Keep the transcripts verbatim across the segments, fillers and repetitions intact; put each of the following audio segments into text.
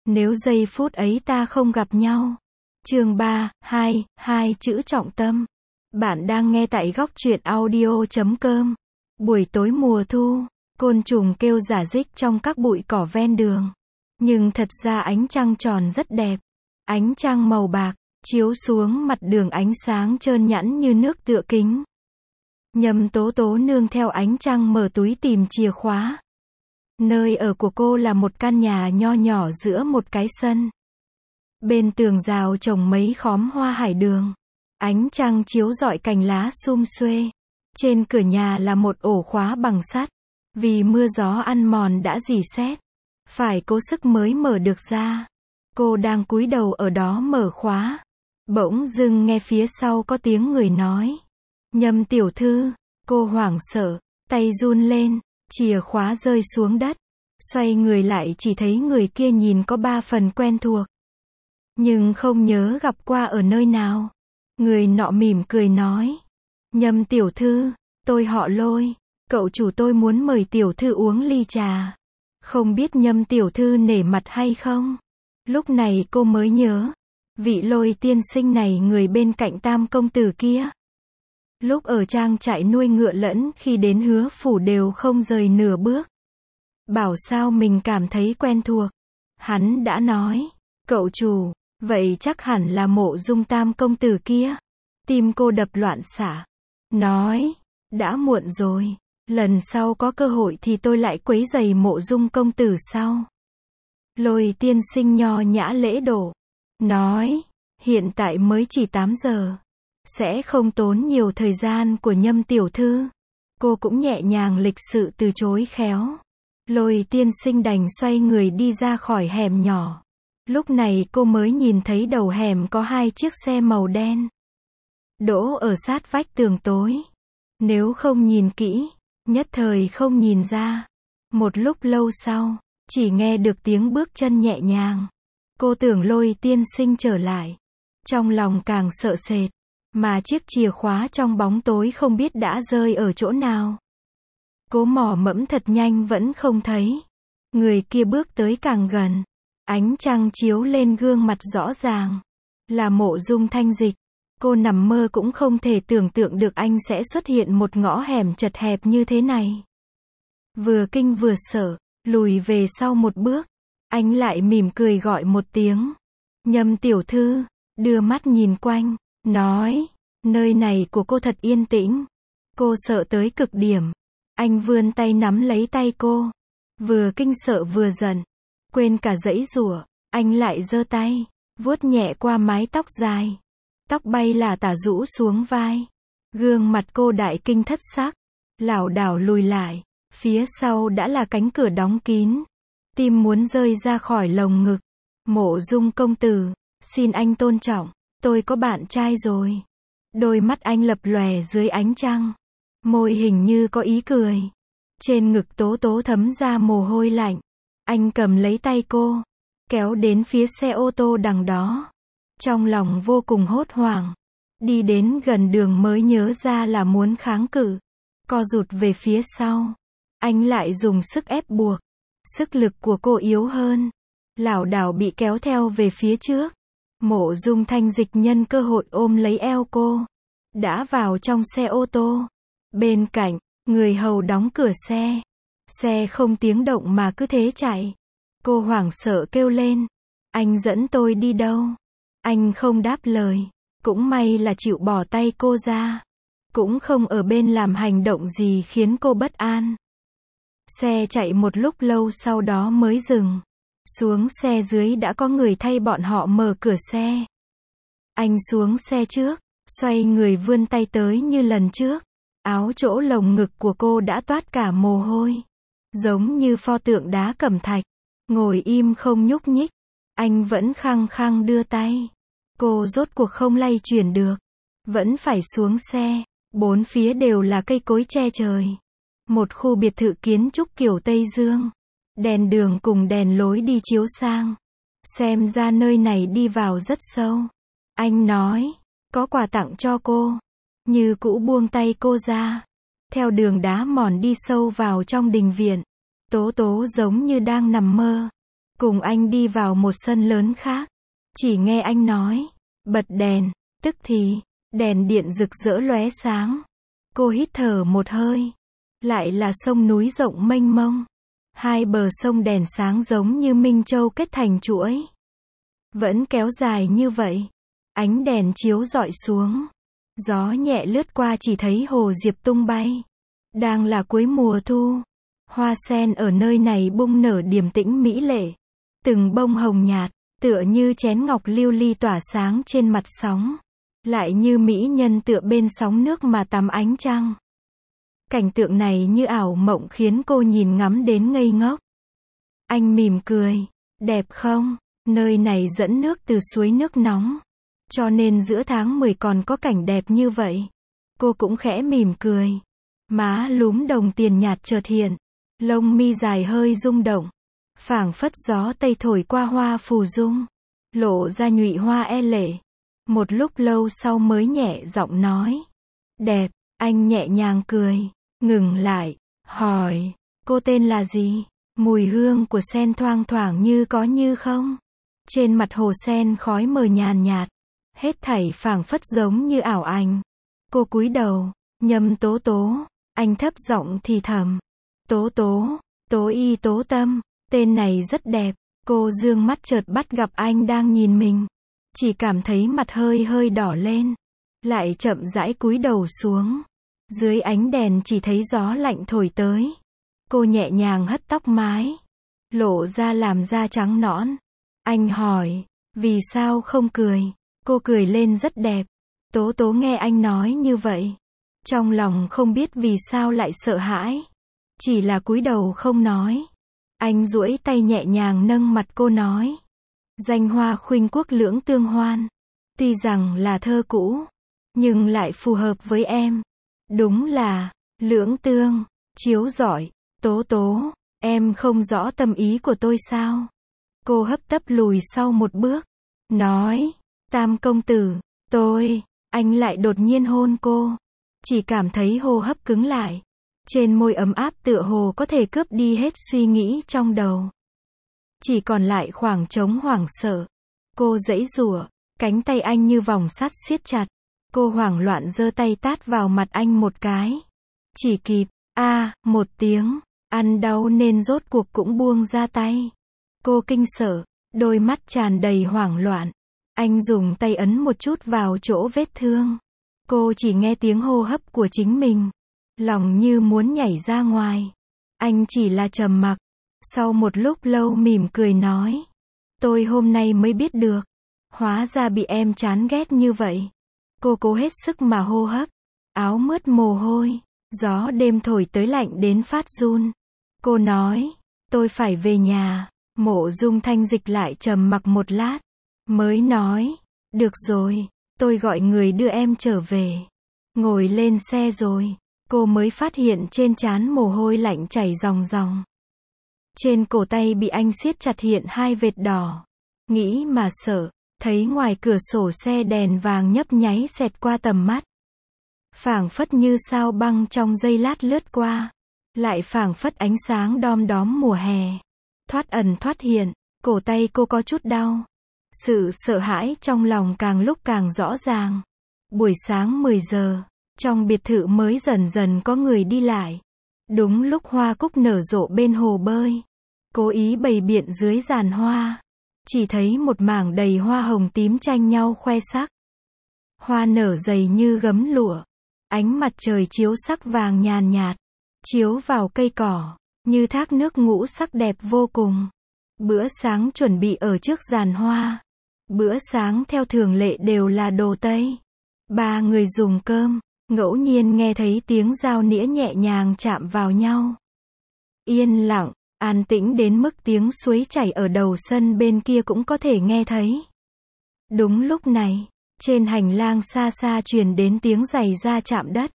Nếu giây phút ấy ta không gặp nhau. Chương ba, hai, hai chữ trọng tâm. Bạn đang nghe tại góc truyện audio chấm com. Buổi tối mùa thu, côn trùng kêu rả rích trong các bụi cỏ ven đường. Nhưng thật ra ánh trăng tròn rất đẹp. Ánh trăng màu bạc, chiếu xuống mặt đường ánh sáng trơn nhẵn như nước tựa kính. Nhâm Tố Tố nương theo ánh trăng mở túi tìm chìa khóa. Nơi ở của cô là một căn nhà nho nhỏ giữa một cái sân. Bên tường rào trồng mấy khóm hoa hải đường. Ánh trăng chiếu rọi cành lá sum xuê. Trên cửa nhà là một ổ khóa bằng sắt. Vì mưa gió ăn mòn đã rỉ sét, phải cố sức mới mở được ra. Cô đang cúi đầu ở đó mở khóa. Bỗng dưng nghe phía sau có tiếng người nói. Nhâm tiểu thư. Cô hoảng sợ, tay run lên, chìa khóa rơi xuống đất. Xoay người lại chỉ thấy người kia nhìn có ba phần quen thuộc. Nhưng không nhớ gặp qua ở nơi nào. Người nọ mỉm cười nói. Nhâm tiểu thư, tôi họ Lôi. Cậu chủ tôi muốn mời tiểu thư uống ly trà. Không biết Nhâm tiểu thư nể mặt hay không? Lúc này cô mới nhớ. Vị Lôi tiên sinh này người bên cạnh Tam công tử kia. Lúc ở trang trại nuôi ngựa lẫn khi đến Hứa phủ đều không rời nửa bước. Bảo sao mình cảm thấy quen thuộc. Hắn đã nói. Cậu chủ, vậy chắc hẳn là Mộ Dung Tam công tử kia. Tim cô đập loạn xạ. Nói. Đã muộn rồi. Lần sau có cơ hội thì tôi lại quấy rầy Mộ Dung công tử sau. Lôi tiên sinh nho nhã lễ độ. Nói. Hiện tại mới chỉ tám giờ. Sẽ không tốn nhiều thời gian của Nhâm tiểu thư. Cô cũng nhẹ nhàng lịch sự từ chối khéo. Lôi tiên sinh đành xoay người đi ra khỏi hẻm nhỏ. Lúc này cô mới nhìn thấy đầu hẻm có hai chiếc xe màu đen. Đỗ ở sát vách tường tối. Nếu không nhìn kỹ, nhất thời không nhìn ra. Một lúc lâu sau, chỉ nghe được tiếng bước chân nhẹ nhàng. Cô tưởng Lôi tiên sinh trở lại. Trong lòng càng sợ sệt. Mà chiếc chìa khóa trong bóng tối không biết đã rơi ở chỗ nào. Cố mò mẫm thật nhanh vẫn không thấy. Người kia bước tới càng gần. Ánh trăng chiếu lên gương mặt rõ ràng. Là Mộ Dung Thanh Dịch. Cô nằm mơ cũng không thể tưởng tượng được anh sẽ xuất hiện một ngõ hẻm chật hẹp như thế này. Vừa kinh vừa sợ, lùi về sau một bước. Anh lại mỉm cười gọi một tiếng. Nhâm tiểu thư, đưa mắt nhìn quanh. Nói, nơi này của cô thật yên tĩnh. Cô sợ tới cực điểm. Anh vươn tay nắm lấy tay cô. Vừa kinh sợ vừa giận. Quên cả giãy giụa, anh lại giơ tay, vuốt nhẹ qua mái tóc dài. Tóc bay là tả rũ xuống vai. Gương mặt cô đại kinh thất sắc. Lảo đảo lùi lại. Phía sau đã là cánh cửa đóng kín. Tim muốn rơi ra khỏi lồng ngực. Mộ Dung công tử, xin anh tôn trọng. Tôi có bạn trai rồi. Đôi mắt anh lập lòe dưới ánh trăng. Môi hình như có ý cười. Trên ngực Tố Tố thấm ra mồ hôi lạnh. Anh cầm lấy tay cô. Kéo đến phía xe ô tô đằng đó. Trong lòng vô cùng hốt hoảng. Đi đến gần đường mới nhớ ra là muốn kháng cự. Co rụt về phía sau. Anh lại dùng sức ép buộc. Sức lực của cô yếu hơn. Lảo đảo bị kéo theo về phía trước. Mộ Dung Thanh Dịch nhân cơ hội ôm lấy eo cô. Đã vào trong xe ô tô. Bên cạnh, người hầu đóng cửa xe. Xe không tiếng động mà cứ thế chạy. Cô hoảng sợ kêu lên. Anh dẫn tôi đi đâu? Anh không đáp lời. Cũng may là chịu bỏ tay cô ra. Cũng không ở bên làm hành động gì khiến cô bất an. Xe chạy một lúc lâu sau đó mới dừng. Xuống xe dưới đã có người thay bọn họ mở cửa xe. Anh xuống xe trước, xoay người vươn tay tới như lần trước. Áo chỗ lồng ngực của cô đã toát cả mồ hôi. Giống như pho tượng đá cẩm thạch. Ngồi im không nhúc nhích. Anh vẫn khăng khăng đưa tay. Cô rốt cuộc không lay chuyển được. Vẫn phải xuống xe. Bốn phía đều là cây cối che trời. Một khu biệt thự kiến trúc kiểu Tây Dương. Đèn đường cùng đèn lối đi chiếu sang. Xem ra nơi này đi vào rất sâu. Anh nói, có quà tặng cho cô. Như cũ buông tay cô ra. Theo đường đá mòn đi sâu vào trong đình viện. Tố Tố giống như đang nằm mơ. cùng anh đi vào một sân lớn khác. Chỉ nghe anh nói, bật đèn, tức thì, đèn điện rực rỡ lóe sáng. Cô hít thở một hơi. Lại là sông núi rộng mênh mông. Hai bờ sông đèn sáng giống như minh châu kết thành chuỗi. Vẫn kéo dài như vậy. Ánh đèn chiếu rọi xuống. Gió nhẹ lướt qua chỉ thấy hồ diệp tung bay. Đang là cuối mùa thu. Hoa sen ở nơi này bung nở điềm tĩnh mỹ lệ. Từng bông hồng nhạt, tựa như chén ngọc lưu ly tỏa sáng trên mặt sóng. Lại như mỹ nhân tựa bên sóng nước mà tắm ánh trăng. Cảnh tượng này như ảo mộng khiến cô nhìn ngắm đến ngây ngốc. Anh mỉm cười, đẹp không? Nơi này dẫn nước từ suối nước nóng. Cho nên giữa tháng mười còn có cảnh đẹp như vậy. Cô cũng khẽ mỉm cười. Má lúm đồng tiền nhạt chợt hiện. Lông mi dài hơi rung động. Phảng phất gió tây thổi qua hoa phù dung. Lộ ra nhụy hoa e lệ. Một lúc lâu sau mới nhẹ giọng nói. Đẹp, anh nhẹ nhàng cười. Ngừng lại, hỏi. Cô tên là gì? Mùi hương của sen thoang thoảng như có như không. Trên mặt hồ sen khói mờ nhàn nhạt. Hết thảy phảng phất giống như ảo ảnh. Cô cúi đầu, nhâm tố tố. Anh thấp giọng thì thầm. Tố tố, tố y tố tâm. Tên này rất đẹp. Cô dương mắt chợt bắt gặp anh đang nhìn mình. Chỉ cảm thấy mặt hơi hơi đỏ lên. Lại chậm rãi cúi đầu xuống. Dưới ánh đèn chỉ thấy gió lạnh thổi tới. Cô nhẹ nhàng hất tóc mái. Lộ ra làm da trắng nõn. Anh hỏi, vì sao không cười? Cô cười lên rất đẹp. Tố tố nghe anh nói như vậy. Trong lòng không biết vì sao lại sợ hãi. Chỉ là cúi đầu không nói. Anh duỗi tay nhẹ nhàng nâng mặt cô nói. Danh hoa khuynh quốc lưỡng tương hoan. Tuy rằng là thơ cũ. Nhưng lại phù hợp với em. Đúng là, lưỡng tương, chiếu rọi. Tố tố, em không rõ tâm ý của tôi sao? Cô hấp tấp lùi sau một bước. Nói, Tam công tử, tôi, anh lại đột nhiên hôn cô. Chỉ cảm thấy hô hấp cứng lại. Trên môi ấm áp tựa hồ có thể cướp đi hết suy nghĩ trong đầu. Chỉ còn lại khoảng trống hoảng sợ. Cô giãy giụa, cánh tay anh như vòng sắt siết chặt. Cô hoảng loạn giơ tay tát vào mặt anh một cái. Chỉ kịp, a à, một tiếng, ăn đau nên rốt cuộc cũng buông ra tay. Cô kinh sợ, đôi mắt tràn đầy hoảng loạn. Anh dùng tay ấn một chút vào chỗ vết thương. Cô chỉ nghe tiếng hô hấp của chính mình. Lòng như muốn nhảy ra ngoài. Anh chỉ là trầm mặc. Sau một lúc lâu mỉm cười nói. Tôi hôm nay mới biết được. Hóa ra bị em chán ghét như vậy. Cô cố hết sức mà hô hấp. Áo mướt mồ hôi. Gió đêm thổi tới lạnh đến phát run. Cô nói. Tôi phải về nhà. Mộ Dung Thanh Dịch lại trầm mặc một lát. Mới nói. Được rồi. Tôi gọi người đưa em trở về. Ngồi lên xe rồi. Cô mới phát hiện trên trán mồ hôi lạnh chảy ròng ròng. Trên cổ tay bị anh siết chặt hiện hai vệt đỏ. Nghĩ mà sợ. Thấy ngoài cửa sổ xe đèn vàng nhấp nháy xẹt qua tầm mắt. Phảng phất như sao băng trong giây lát lướt qua. Lại phảng phất ánh sáng đom đóm mùa hè. Thoát ẩn thoát hiện, cổ tay cô có chút đau. Sự sợ hãi trong lòng càng lúc càng rõ ràng. Buổi sáng mười giờ, trong biệt thự mới dần dần có người đi lại. Đúng lúc hoa cúc nở rộ bên hồ bơi. Cố ý bày biện dưới giàn hoa. Chỉ thấy một mảng đầy hoa hồng tím tranh nhau khoe sắc. Hoa nở dày như gấm lụa. Ánh mặt trời chiếu sắc vàng nhàn nhạt. Chiếu vào cây cỏ. Như thác nước ngũ sắc đẹp vô cùng. Bữa sáng chuẩn bị ở trước giàn hoa. Bữa sáng theo thường lệ đều là đồ Tây. Ba người dùng cơm. Ngẫu nhiên nghe thấy tiếng dao nĩa nhẹ nhàng chạm vào nhau. Yên lặng, an tĩnh đến mức tiếng suối chảy ở đầu sân bên kia cũng có thể nghe thấy. Đúng lúc này, trên hành lang xa xa truyền đến tiếng giày da chạm đất.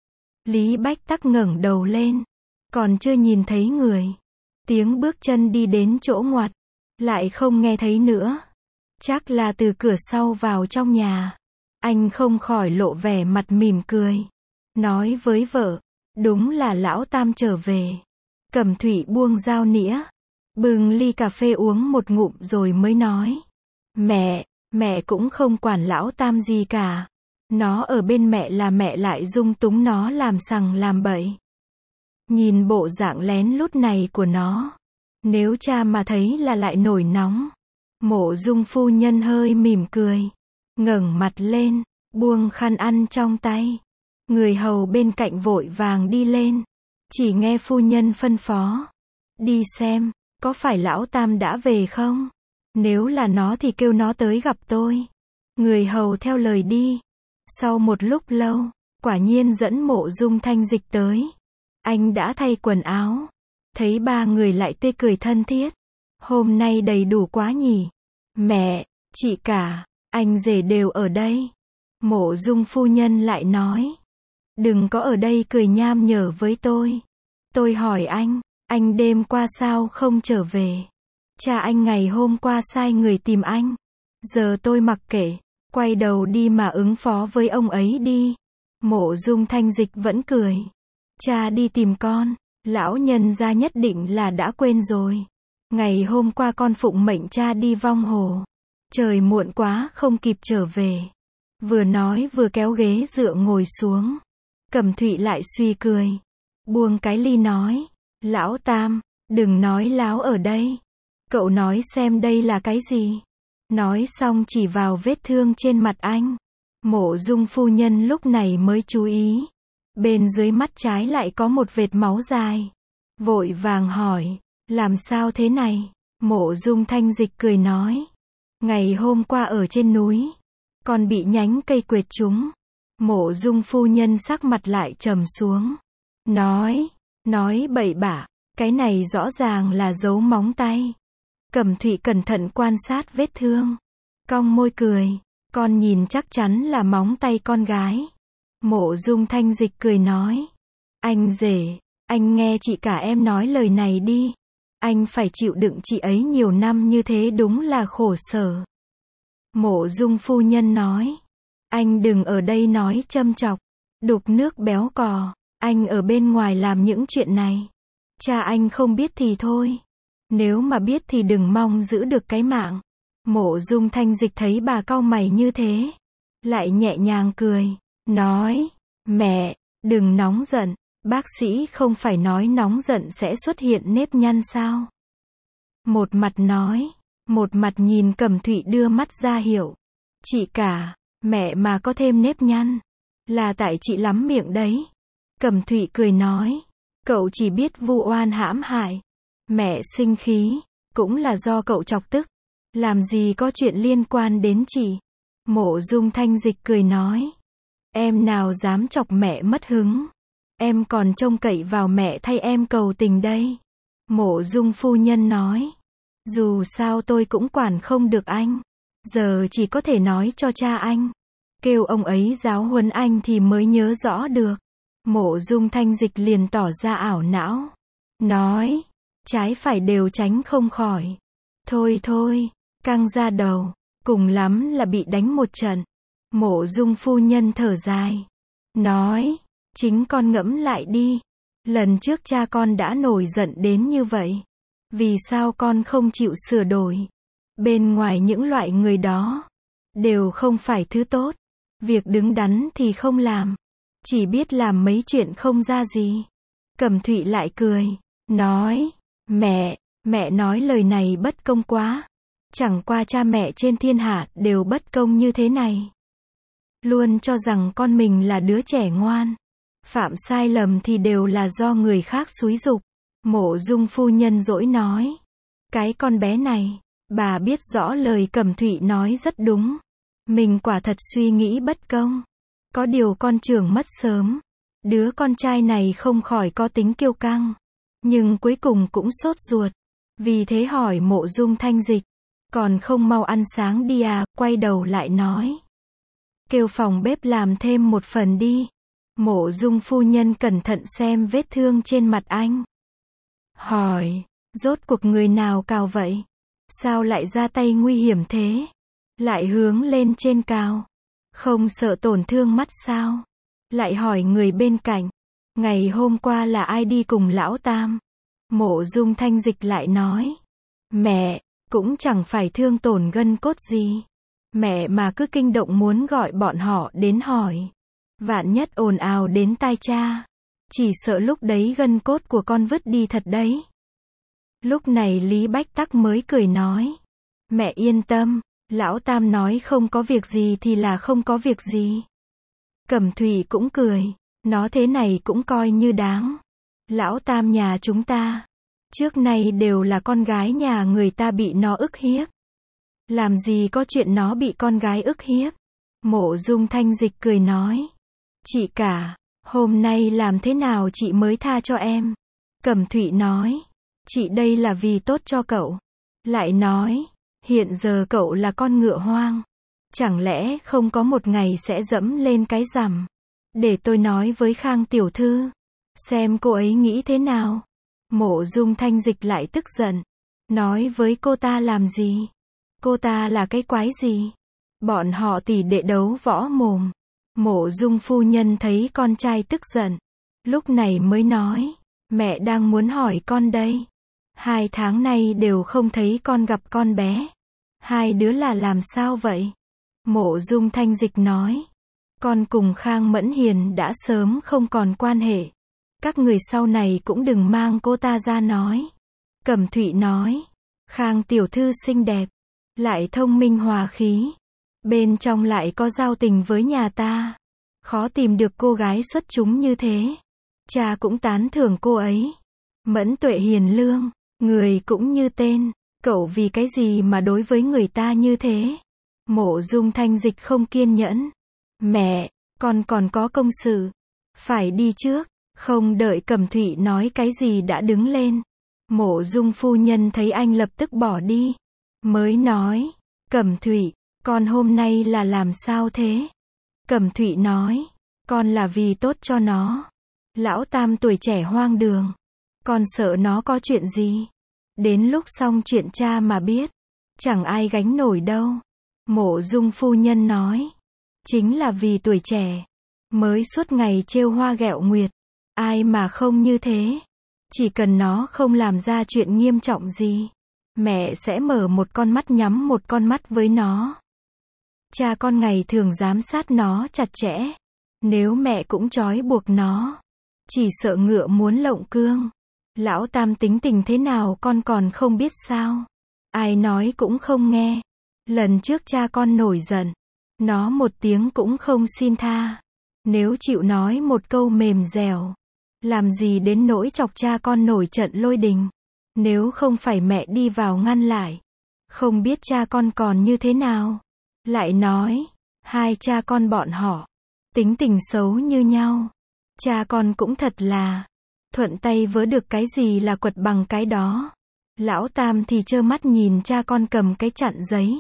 Lý Bách Tắc ngẩng đầu lên. Còn chưa nhìn thấy người. Tiếng bước chân đi đến chỗ ngoặt. Lại không nghe thấy nữa. Chắc là từ cửa sau vào trong nhà. Anh không khỏi lộ vẻ mặt mỉm cười. Nói với vợ. Đúng là lão Tam trở về. Cẩm Thụy buông dao nĩa. Bưng ly cà phê uống một ngụm rồi mới nói. Mẹ, mẹ cũng không quản lão Tam gì cả. Nó ở bên mẹ là mẹ lại dung túng nó làm sằng làm bậy. Nhìn bộ dạng lén lút này của nó. Nếu cha mà thấy là lại nổi nóng. Mộ Dung phu nhân hơi mỉm cười. Ngẩng mặt lên, buông khăn ăn trong tay. Người hầu bên cạnh vội vàng đi lên. Chỉ nghe phu nhân phân phó. Đi xem, có phải lão Tam đã về không? Nếu là nó thì kêu nó tới gặp tôi. Người hầu theo lời đi. Sau một lúc lâu, quả nhiên dẫn Mộ Dung Thanh Dịch tới. Anh đã thay quần áo. Thấy ba người lại tươi cười thân thiết. Hôm nay đầy đủ quá nhỉ. Mẹ, chị cả, anh rể đều ở đây. Mộ Dung phu nhân lại nói. Đừng có ở đây cười nham nhở với tôi. Tôi hỏi anh, anh đêm qua sao không trở về? Cha anh ngày hôm qua sai người tìm anh. Giờ tôi mặc kệ, quay đầu đi mà ứng phó với ông ấy đi. Mộ Dung Thanh Dịch vẫn cười. Cha đi tìm con, lão nhân gia nhất định là đã quên rồi. Ngày hôm qua con phụng mệnh cha đi vong hồ. Trời muộn quá không kịp trở về. Vừa nói vừa kéo ghế dựa ngồi xuống. Cẩm Thụy lại suy cười. Buông cái ly nói. Lão Tam, đừng nói láo ở đây. Cậu nói xem đây là cái gì? Nói xong chỉ vào vết thương trên mặt anh. Mộ Dung phu nhân lúc này mới chú ý. Bên dưới mắt trái lại có một vệt máu dài. Vội vàng hỏi. Làm sao thế này? Mộ Dung Thanh Dịch cười nói. Ngày hôm qua ở trên núi. Còn bị nhánh cây quệt trúng. Mộ Dung phu nhân sắc mặt lại trầm xuống. Nói. Nói bậy bạ. Cái này rõ ràng là dấu móng tay. Cẩm Thụy cẩn thận quan sát vết thương. Cong môi cười. Con nhìn chắc chắn là móng tay con gái. Mộ Dung Thanh Dịch cười nói. Anh rể, anh nghe chị cả em nói lời này đi. Anh phải chịu đựng chị ấy nhiều năm như thế đúng là khổ sở. Mộ Dung phu nhân nói. Anh đừng ở đây nói châm chọc. Đục nước béo cò. Anh ở bên ngoài làm những chuyện này. Cha anh không biết thì thôi. Nếu mà biết thì đừng mong giữ được cái mạng. Mộ Dung Thanh Dịch thấy bà cau mày như thế. Lại nhẹ nhàng cười. Nói. Mẹ, đừng nóng giận. Bác sĩ không phải nói nóng giận sẽ xuất hiện nếp nhăn sao? Một mặt nói. Một mặt nhìn Cẩm Thụy đưa mắt ra hiệu. Chị cả, mẹ mà có thêm nếp nhăn. Là tại chị lắm miệng đấy. Cẩm Thụy cười nói. Cậu chỉ biết vu oan hãm hại. Mẹ sinh khí. Cũng là do cậu chọc tức. Làm gì có chuyện liên quan đến chị. Mộ Dung Thanh Dịch cười nói. Em nào dám chọc mẹ mất hứng. Em còn trông cậy vào mẹ thay em cầu tình đây. Mộ Dung phu nhân nói. Dù sao tôi cũng quản không được anh. Giờ chỉ có thể nói cho cha anh. Kêu ông ấy giáo huấn anh thì mới nhớ rõ được. Mộ Dung Thanh Dịch liền tỏ ra ảo não. Nói. Trái phải đều tránh không khỏi. Thôi thôi, căng ra đầu. Cùng lắm là bị đánh một trận. Mộ Dung phu nhân thở dài. Nói. Chính con ngẫm lại đi. Lần trước cha con đã nổi giận đến như vậy. Vì sao con không chịu sửa đổi? Bên ngoài những loại người đó. Đều không phải thứ tốt. Việc đứng đắn thì không làm. Chỉ biết làm mấy chuyện không ra gì. Cẩm Thụy lại cười. Nói. Mẹ, mẹ nói lời này bất công quá. Chẳng qua cha mẹ trên thiên hạ đều bất công như thế này. Luôn cho rằng con mình là đứa trẻ ngoan. Phạm sai lầm thì đều là do người khác xúi giục. Mộ Dung phu nhân dỗi nói. Cái con bé này, bà biết rõ lời Cẩm Thụy nói rất đúng. Mình quả thật suy nghĩ bất công. Có điều con trưởng mất sớm. Đứa con trai này không khỏi có tính kiêu căng. Nhưng cuối cùng cũng sốt ruột. Vì thế hỏi Mộ Dung Thanh Dịch. Còn không mau ăn sáng đi à, quay đầu lại nói. Kêu phòng bếp làm thêm một phần đi. Mộ Dung phu nhân cẩn thận xem vết thương trên mặt anh. Hỏi, rốt cuộc người nào cào vậy? Sao lại ra tay nguy hiểm thế? Lại hướng lên trên cào. Không sợ tổn thương mắt sao? Lại hỏi người bên cạnh. Ngày hôm qua là ai đi cùng lão Tam? Mộ Dung Thanh Dịch lại nói. Mẹ, cũng chẳng phải thương tổn gân cốt gì. Mẹ mà cứ kinh động muốn gọi bọn họ đến hỏi. Vạn nhất ồn ào đến tai cha. Chỉ sợ lúc đấy gân cốt của con vứt đi thật đấy. Lúc này Lý Bách Tắc mới cười nói. Mẹ yên tâm, Lão Tam nói không có việc gì thì là không có việc gì. Cẩm Thủy cũng cười. Nó thế này cũng coi như đáng. Lão Tam nhà chúng ta. Trước nay đều là con gái nhà người ta bị nó ức hiếp. Làm gì có chuyện nó bị con gái ức hiếp. Mộ Dung Thanh Dịch cười nói. Chị cả, hôm nay làm thế nào chị mới tha cho em? Cẩm Thụy nói. Chị đây là vì tốt cho cậu. Lại nói. Hiện giờ cậu là con ngựa hoang. Chẳng lẽ không có một ngày sẽ dẫm lên cái rằm. Để tôi nói với Khang tiểu thư. Xem cô ấy nghĩ thế nào. Mộ Dung Thanh Dịch lại tức giận. Nói với cô ta làm gì? Cô ta là cái quái gì? Bọn họ tỷ đệ đấu võ mồm. Mộ Dung phu nhân thấy con trai tức giận. Lúc này mới nói. Mẹ đang muốn hỏi con đây. Hai tháng nay đều không thấy con gặp con bé. Hai đứa là làm sao vậy? Mộ Dung Thanh Dịch nói. Con cùng Khang Mẫn Hiền đã sớm không còn quan hệ. Các người sau này cũng đừng mang cô ta ra nói. Cẩm Thụy nói. Khang tiểu thư xinh đẹp. Lại thông minh hòa khí. Bên trong lại có giao tình với nhà ta. Khó tìm được cô gái xuất chúng như thế. Cha cũng tán thưởng cô ấy. Mẫn tuệ hiền lương. Người cũng như tên. Cậu vì cái gì mà đối với người ta như thế? Mộ Dung Thanh Dịch không kiên nhẫn. Mẹ, con còn có công sự. Phải đi trước. Không đợi Cẩm Thụy nói cái gì đã đứng lên. Mộ Dung phu nhân thấy anh lập tức bỏ đi. Mới nói. Cẩm Thụy, con hôm nay là làm sao thế? Cẩm Thụy nói. Con là vì tốt cho nó. Lão Tam tuổi trẻ hoang đường. Con sợ nó có chuyện gì. Đến lúc xong chuyện cha mà biết. Chẳng ai gánh nổi đâu. Mộ Dung phu nhân nói. Chính là vì tuổi trẻ. Mới suốt ngày trêu hoa ghẹo nguyệt. Ai mà không như thế. Chỉ cần nó không làm ra chuyện nghiêm trọng gì. Mẹ sẽ mở một con mắt nhắm một con mắt với nó. Cha con ngày thường giám sát nó chặt chẽ. Nếu mẹ cũng trói buộc nó. Chỉ sợ ngựa muốn lộng cương. Lão Tam tính tình thế nào con còn không biết sao. Ai nói cũng không nghe. Lần trước cha con nổi giận. Nó một tiếng cũng không xin tha. Nếu chịu nói một câu mềm dẻo. Làm gì đến nỗi chọc cha con nổi trận lôi đình. Nếu không phải mẹ đi vào ngăn lại. Không biết cha con còn như thế nào. Lại nói. Hai cha con bọn họ. Tính tình xấu như nhau. Cha con cũng thật là. Thuận tay vớ được cái gì là quật bằng cái đó. Lão Tam thì trơ mắt nhìn cha con cầm cái chặn giấy.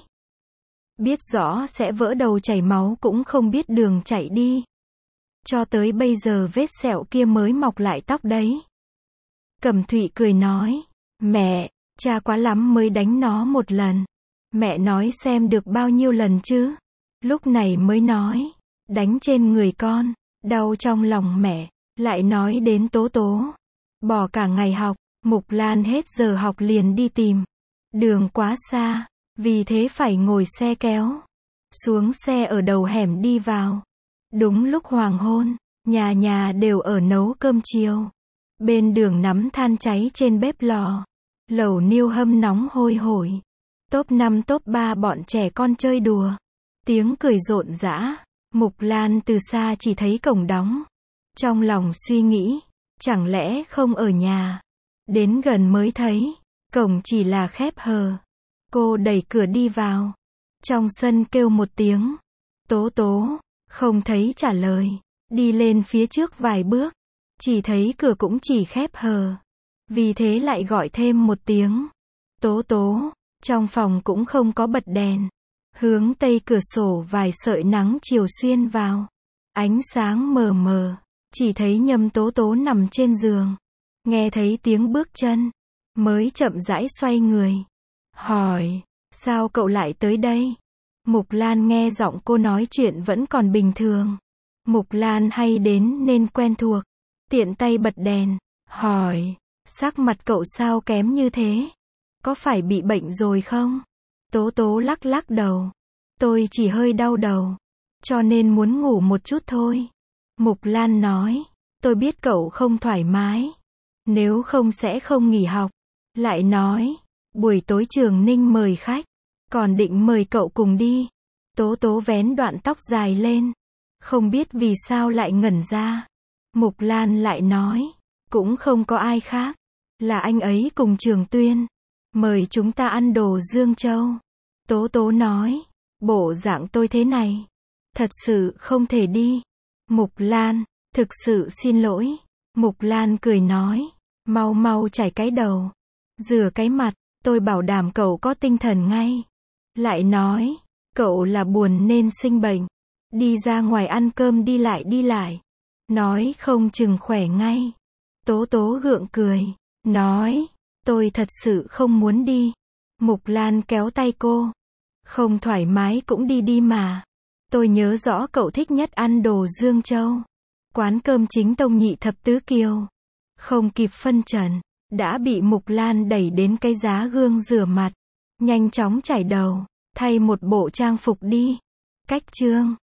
Biết rõ sẽ vỡ đầu chảy máu cũng không biết đường chạy đi. Cho tới bây giờ vết sẹo kia mới mọc lại tóc đấy. Cẩm Thụy cười nói. Mẹ, cha quá lắm mới đánh nó một lần. Mẹ nói xem được bao nhiêu lần chứ. Lúc này mới nói. Đánh trên người con. Đau trong lòng mẹ. Lại nói đến Tố Tố. Bỏ cả ngày học. Mục Lan hết giờ học liền đi tìm. Đường quá xa. Vì thế phải ngồi xe kéo. Xuống xe ở đầu hẻm đi vào. Đúng lúc hoàng hôn. Nhà nhà đều ở nấu cơm chiều. Bên đường nắm than cháy trên bếp lò. Lẩu niêu hâm nóng hôi hổi. Top năm top ba bọn trẻ con chơi đùa. Tiếng cười rộn rã. Mục Lan từ xa chỉ thấy cổng đóng. Trong lòng suy nghĩ. Chẳng lẽ không ở nhà. Đến gần mới thấy. Cổng chỉ là khép hờ. Cô đẩy cửa đi vào. Trong sân kêu một tiếng. Tố Tố. Không thấy trả lời. Đi lên phía trước vài bước. Chỉ thấy cửa cũng chỉ khép hờ. Vì thế lại gọi thêm một tiếng. Tố Tố. Trong phòng cũng không có bật đèn. Hướng tây cửa sổ vài sợi nắng chiều xuyên vào. Ánh sáng mờ mờ. Chỉ thấy Nhâm Tố Tố nằm trên giường. Nghe thấy tiếng bước chân. Mới chậm rãi xoay người. Hỏi. Sao cậu lại tới đây? Mục Lan nghe giọng cô nói chuyện vẫn còn bình thường. Mục Lan hay đến nên quen thuộc. Tiện tay bật đèn. Hỏi. Sắc mặt cậu sao kém như thế? có phải bị bệnh rồi không? Tố tố lắc lắc đầu. Tôi chỉ hơi đau đầu, cho nên muốn ngủ một chút thôi. Mục Lan nói, tôi biết cậu không thoải mái, nếu không sẽ không nghỉ học. Lại nói, buổi tối trường Ninh mời khách, còn định mời cậu cùng đi. Tố tố vén đoạn tóc dài lên, không biết vì sao lại ngẩn ra. Mục Lan lại nói, cũng không có ai khác, là anh ấy cùng Trường Tuyên, mời chúng ta ăn đồ Dương Châu. Tố tố nói, bộ dạng tôi thế này, thật sự không thể đi. Mục Lan, thực sự xin lỗi. Mục Lan cười nói, mau mau chải cái đầu, rửa cái mặt, tôi bảo đảm cậu có tinh thần ngay. Lại nói, cậu là buồn nên sinh bệnh, đi ra ngoài ăn cơm đi lại đi lại, nói không chừng khỏe ngay. Tố tố gượng cười, nói, tôi thật sự không muốn đi. Mục Lan kéo tay cô, không thoải mái cũng đi đi mà. Tôi nhớ rõ cậu thích nhất ăn đồ Dương Châu, quán cơm chính tông nhị thập tứ kiều. Không kịp phân trần, đã bị Mục Lan đẩy đến cái giá gương rửa mặt, nhanh chóng chải đầu, thay một bộ trang phục đi. Cách chương